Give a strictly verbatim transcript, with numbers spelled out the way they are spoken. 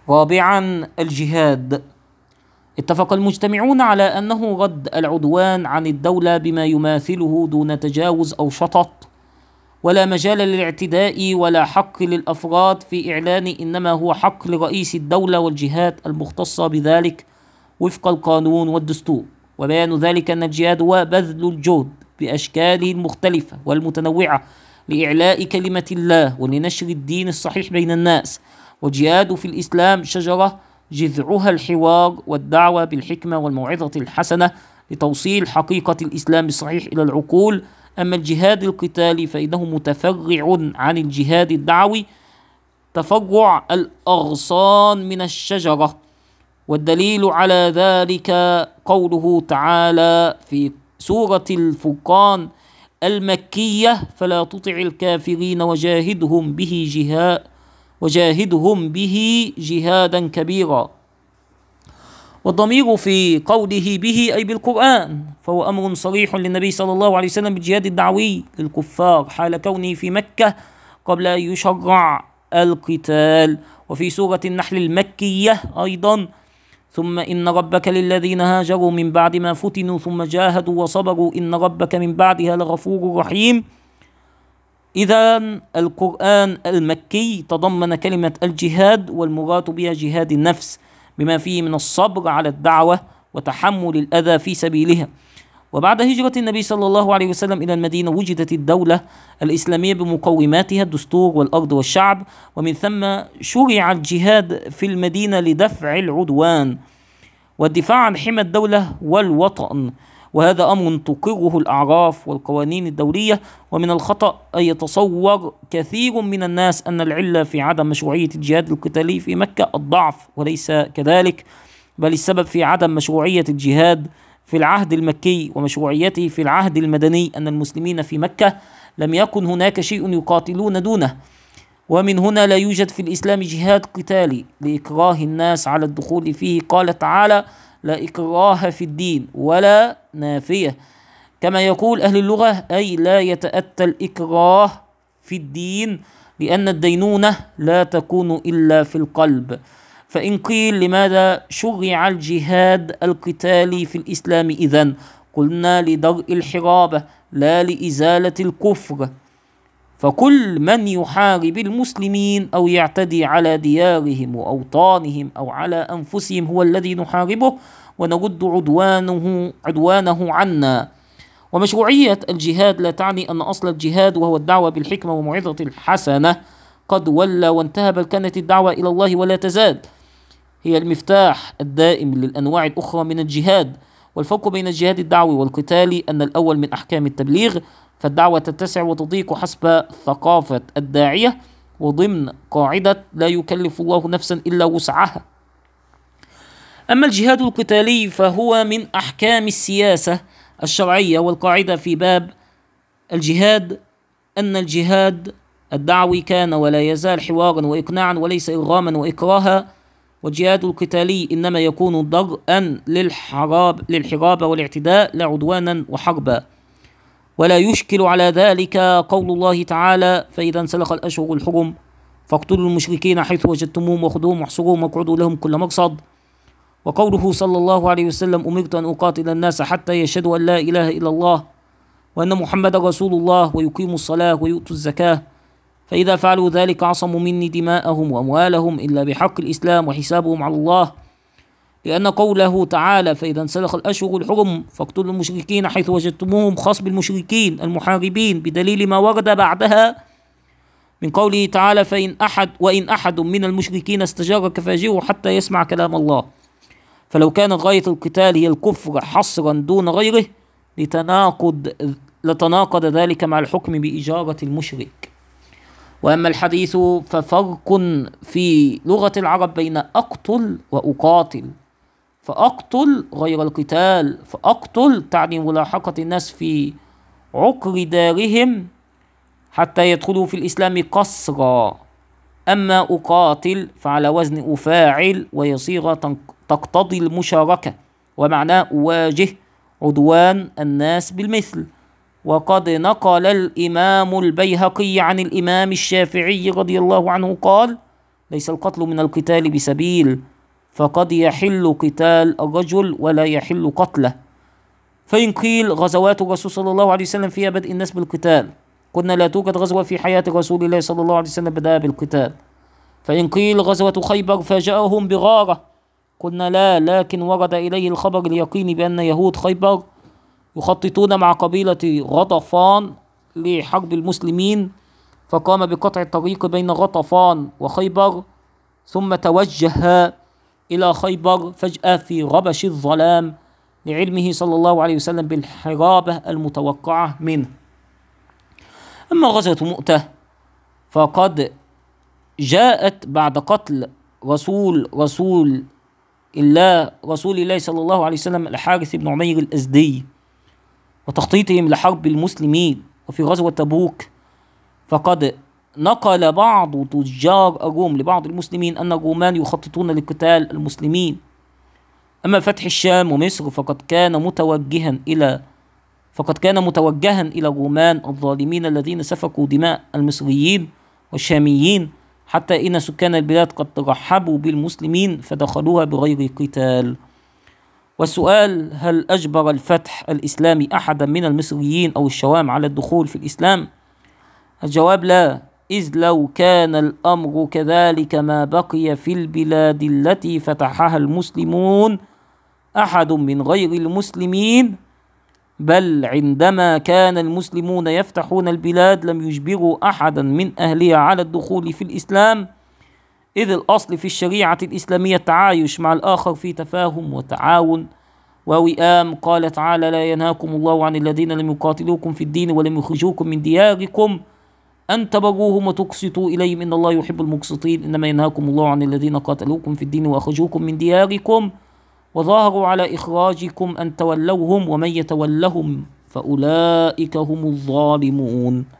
رابعا، الجهاد. اتفق المجتمعون على أنه رد العدوان عن الدولة بما يماثله دون تجاوز أو شطط، ولا مجال للاعتداء ولا حق للأفراد في إعلان، إنما هو حق لرئيس الدولة والجهات المختصة بذلك وفق القانون والدستور. وبيان ذلك أن الجهاد هو بذل الجهد بأشكاله المختلفة والمتنوعة لإعلاء كلمة الله ولنشر الدين الصحيح بين الناس. والجهاد في الإسلام شجرة جذعها الحوار والدعوة بالحكمة والموعظة الحسنة لتوصيل حقيقة الإسلام الصحيح إلى العقول. أما الجهاد القتالي فإنه متفرع عن الجهاد الدعوي تفرع الأغصان من الشجرة، والدليل على ذلك قوله تعالى في سورة الفرقان المكية: فلا تطع الكافرين وجاهدهم به جهاد وجاهدهم به جهادا كبيرا. والضمير في قوله به أي بالقرآن، فهو أمر صريح للنبي صلى الله عليه وسلم بالجهاد الدعوي للكفار حال كونه في مكة قبل أن يشرع القتال. وفي سورة النحل المكية أيضا: ثم إن ربك للذين هاجروا من بعد ما فتنوا ثم جاهدوا وصبروا إن ربك من بعدها لغفور رحيم. إذن القرآن المكي تضمن كلمة الجهاد، والمراد بها جهاد النفس بما فيه من الصبر على الدعوة وتحمل الأذى في سبيلها. وبعد هجرة النبي صلى الله عليه وسلم إلى المدينة وجدت الدولة الإسلامية بمقوماتها الدستور والأرض والشعب، ومن ثم شرع الجهاد في المدينة لدفع العدوان والدفاع عن حمى الدولة والوطن، وهذا أمر تقره الأعراف والقوانين الدولية. ومن الخطأ أن يتصور كثير من الناس أن العلة في عدم مشروعية الجهاد القتالي في مكة الضعف، وليس كذلك، بل السبب في عدم مشروعية الجهاد في العهد المكي ومشروعيته في العهد المدني أن المسلمين في مكة لم يكن هناك شيء يقاتلون دونه، ومن هنا لا يوجد في الإسلام جهاد قتالي لإكراه الناس على الدخول فيه. قال تعالى: لا إكراه في الدين ولا نافية، كما يقول أهل اللغة، أي لا يتأتى الإكراه في الدين، لأن الدينونة لا تكون إلا في القلب. فإن قيل لماذا شرع الجهاد القتالي في الإسلام إذن؟ قلنا لدرء الحرابة لا لإزالة الكفر، فكل من يحارب المسلمين أو يعتدي على ديارهم وأوطانهم أو على أنفسهم هو الذي نحاربه ونرد عدوانه, عدوانه عنا. ومشروعية الجهاد لا تعني أن أصل الجهاد وهو الدعوة بالحكمة وموعظة الحسنة قد ولى وانتهى، بل كانت الدعوة إلى الله ولا تزال هي المفتاح الدائم للأنواع الأخرى من الجهاد. والفرق بين الجهاد الدعوي والقتالي أن الأول من أحكام التبليغ، فالدعوة تتسع وتضيق حسب ثقافة الداعية وضمن قاعدة لا يكلف الله نفسا إلا وسعها. أما الجهاد القتالي فهو من أحكام السياسة الشرعية، والقاعدة في باب الجهاد أن الجهاد الدعوي كان ولا يزال حوارا وإقناعا وليس إرغاما وإكراها، والجهاد القتالي إنما يكون درءا للحراب للحراب والاعتداء لا عدوانا وحربا. ولا يشكل على ذلك قول الله تعالى: فإذا انسلخ الأشهر الحرم فاقتلوا المشركين حيث وجدتموهم وخذوهم واحصروهم واقعدوا لهم كل مرصد. وقوله صلى الله عليه وسلم: أمرت أن أقاتل الناس حتى يشهدوا أن لا إله إلا الله وأن محمد رسول الله ويقيموا الصلاة ويؤتوا الزكاة، فإذا فعلوا ذلك عصموا مني دماءهم وأموالهم إلا بحق الإسلام وحسابهم على الله. لأن قوله تعالى: فإذا انسلخ الأشهر الحرم فاقتلوا المشركين حيث وجدتموهم خاص بالمشركين المحاربين، بدليل ما ورد بعدها من قوله تعالى: فإن أحد وإن أحد من المشركين استجارك فأجره حتى يسمع كلام الله. فلو كان غاية القتال هي الكفر حصرا دون غيره لتناقض لتناقض ذلك مع الحكم بإجارة المشرك. وأما الحديث ففرق في لغة العرب بين أقتل وأقاتل، فأقتل غير القتال، فأقتل تعني ملاحقة الناس في عقر دارهم حتى يدخلوا في الإسلام قسرا، أما أقاتل فعلى وزن أفاعل وهي صيغة تقتضي المشاركة، ومعناه أواجه عدوان الناس بالمثل. وقد نقل الإمام البيهقي عن الإمام الشافعي رضي الله عنه قال: ليس القتل من القتال بسبيل، فقد يحل قتال الرجل ولا يحل قتله. فإن قيل غزوات الرسول صلى الله عليه وسلم فيها بدء الناس بالقتال، قلنا لا توجد غزوة في حياة رسول الله صلى الله عليه وسلم بدأ بالقتال. فإن قيل غزوة خيبر فاجأهم بغارة، قلنا لا، لكن ورد إليه الخبر اليقيني بأن يهود خيبر يخططون مع قبيلة غطفان لحرب المسلمين، فقام بقطع الطريق بين غطفان وخيبر، ثم توجه إلى خيبر فجأة في غبش الظلام لعلمه صلى الله عليه وسلم بالحرابة المتوقعة منه. أما غزوة مؤتة فقد جاءت بعد قتل رسول رسول الله رسول الله صلى الله عليه وسلم الحارث بن عمير الأزدي وتخطيطهم لحرب المسلمين. وفي غزوة تبوك فقد نقل بعض تجار الروم لبعض المسلمين أن الرومان يخططون لقتال المسلمين. أما فتح الشام ومصر فقد كان متوجها إلى فقد كان متوجها إلى الرومان الظالمين الذين سفكوا دماء المصريين والشاميين، حتى إن سكان البلاد قد ترحبوا بالمسلمين فدخلوها بغير قتال. والسؤال: هل أجبر الفتح الإسلامي أحدا من المصريين أو الشوام على الدخول في الإسلام؟ الجواب لا، إذ لو كان الأمر كذلك ما بقي في البلاد التي فتحها المسلمون أحد من غير المسلمين، بل عندما كان المسلمون يفتحون البلاد لم يجبروا أحدا من أهلها على الدخول في الإسلام، إذ الأصل في الشريعة الإسلامية التعايش مع الآخر في تفاهم وتعاون ووئام. قال تعالى: لا ينهاكم الله عن الذين لم يقاتلوكم في الدين ولم يخرجوكم من دياركم أن تبروهم وتقسطوا إليهم إن الله يحب المقسطين، إنما ينهاكم الله عن الذين قاتلوكم في الدين وأخرجوكم من دياركم وظاهروا على إخراجكم أن تولوهم ومن يتولهم فأولئك هم الظالمون.